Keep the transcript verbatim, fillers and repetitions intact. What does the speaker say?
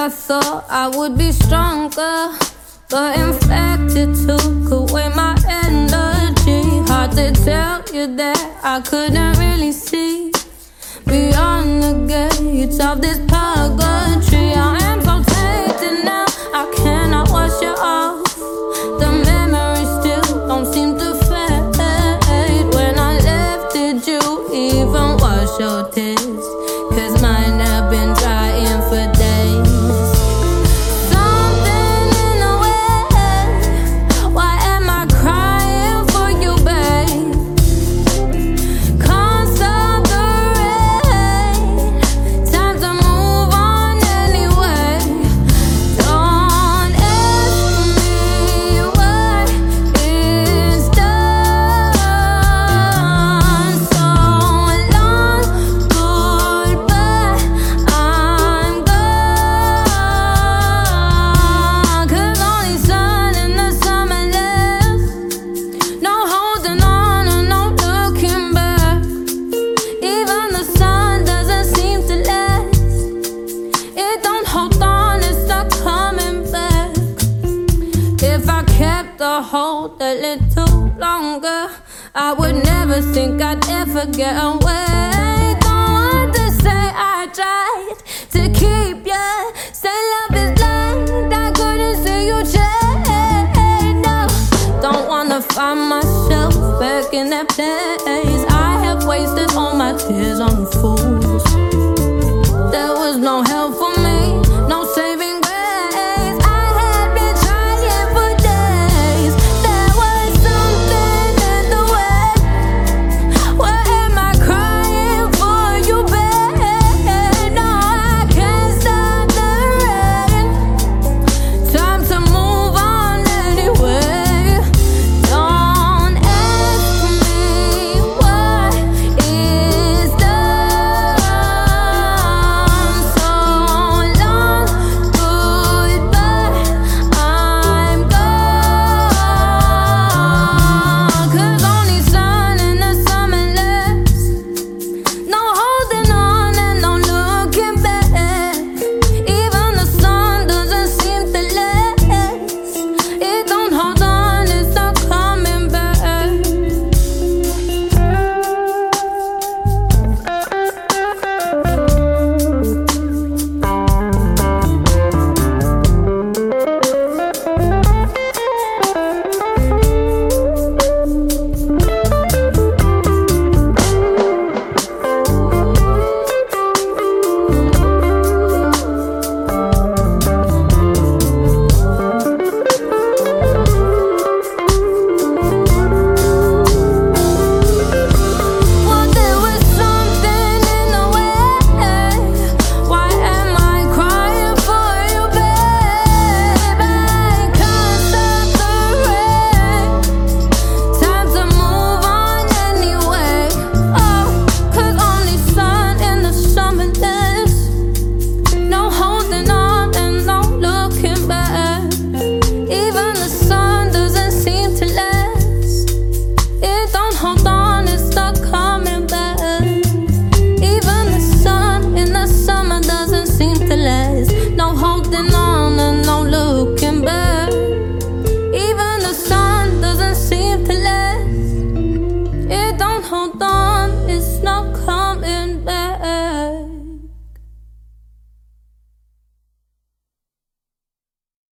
I thought I would be stronger, but in fact it took away my energy. Hard to tell you that I couldn't really see beyond the gates of this purgatory. I am so tainted now, I cannot wash you off. The memories still don't seem to fade. When I left, did you even wash your tears? Cause mine have been drying for days. Something in the way, why am I crying for you, babe? Can't stop the rain, time to move on anyway. Don't ask me what is done. So long, goodbye, I'm gone. Cause only sun in the summer left, no holding on and no looking back. Even the sun doesn't seem to last. It don't hold on, it's not coming back. If I kept the hold a little longer, I would never think I'd ever get away. Don't want to say I tried to keep you. Say love is blind, I couldn't see you change. No, don't wanna find myself back in that place. I have wasted all my tears on fools. There was no help for